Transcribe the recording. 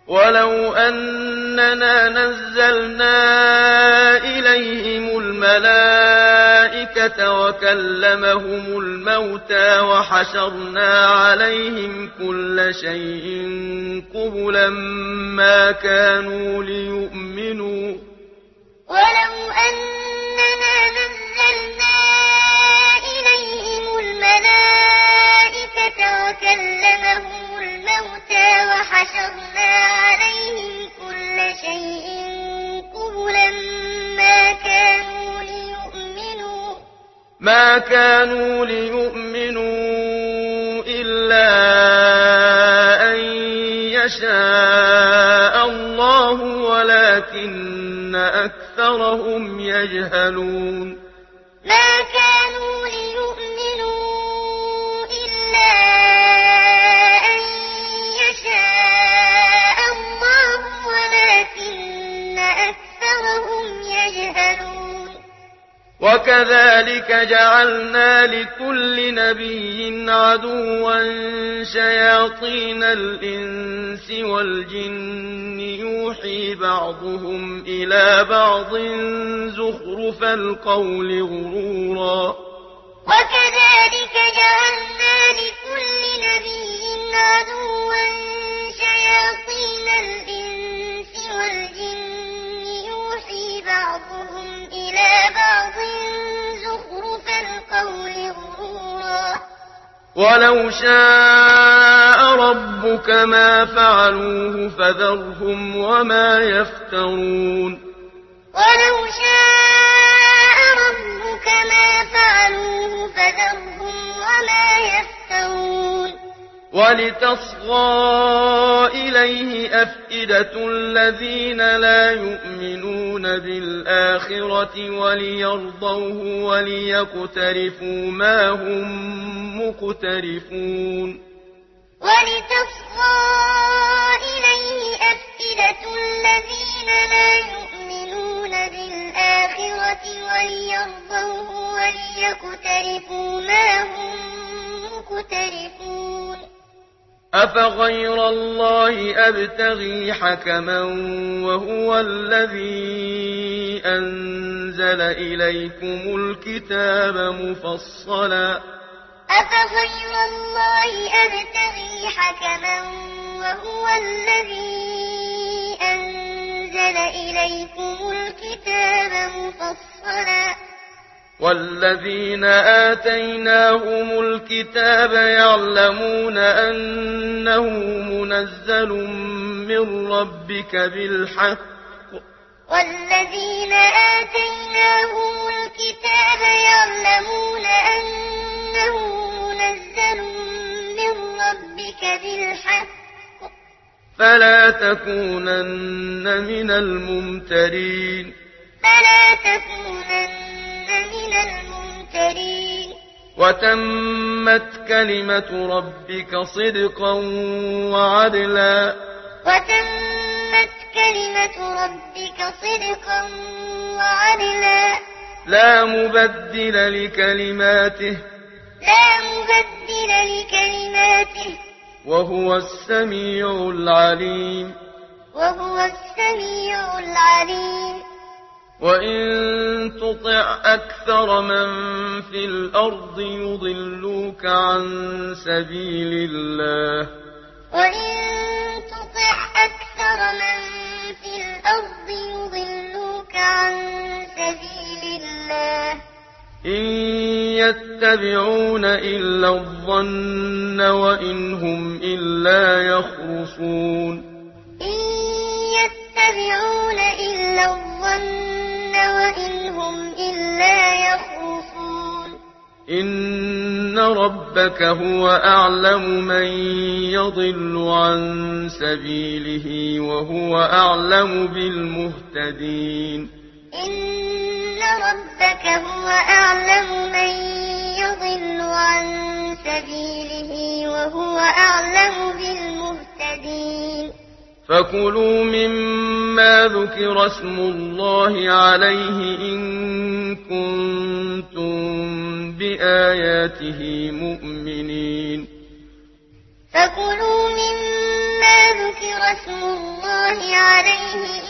ولو أننا نزلنا إليهم الملائكة وكلمهم الموتى وحشرنا عليهم كل شيء قبلا ما كانوا ليؤمنوا ولو أننا نزلنا إليهم الملائكة وكلمهم الموتى وحشرنا عليهم كل شيء قبلا ما كانوا ليؤمنوا إلا أن يشاء الله ولكن أكثرهم يجهلون ما كانوا ليؤمنوا إلا أن يشاء الله ولكن أكثرهم يجهلون وكذلك جعلنا لكل نبي عدوا شياطين الإنس والجن يوحي بعضهم إلى بعض زخرف القول غرورا وكذلك جعلنا لكل نبي عدوا شياطين الإنس والجن يوحي بعضهم إلى بعض زخرف القول غرورا ولو شاء ربك ما فعلوه فذرهم وما يفترون ولو شاء ربك ما فعلوه فذرهم وما يفترون ولتصغى إليه أفئدة الذين لا يؤمنون بالآخرة وليرضوه وليقترفوا ما هم مقترفون ولتصغى إليه أفئدة الذين لا يؤمنون بالآخرة وليرضوه وليقترفوا ما هم مقترفون أفغير الله أبتغي حكما وهو الذي أنزل إليكم الكتاب مفصلا أفغير الله أبتغي حكما وهو الذي أنزل إليكم الكتاب مفصلا والذين آتيناهم الكتاب يعلمون أنه منزل من ربك بالحق والذين آتيناهم الكتاب يعلمون أنه منزل من ربك بالحق فلا تكونن من الممترين من الممترين وتمت كلمة ربك صدقا وعدلا لا مبدل لكلماته وهو السميع العليم وإن تطع أكثر من في الأرض يضلوك عن سبيل الله إن يتبعون إلا الظن وإن هم إلا يخرصون إن ربك هو أعلم من يضل عن سبيله وهو أعلم بالمهتدين إن ربك هو أعلم من يضل عن سبيله وهو أعلم بالمهتدين فكلوا مما ذكر اسم الله عليه إن كنتم بآياته مؤمنين فكلوا مما ذكر اسم الله عليه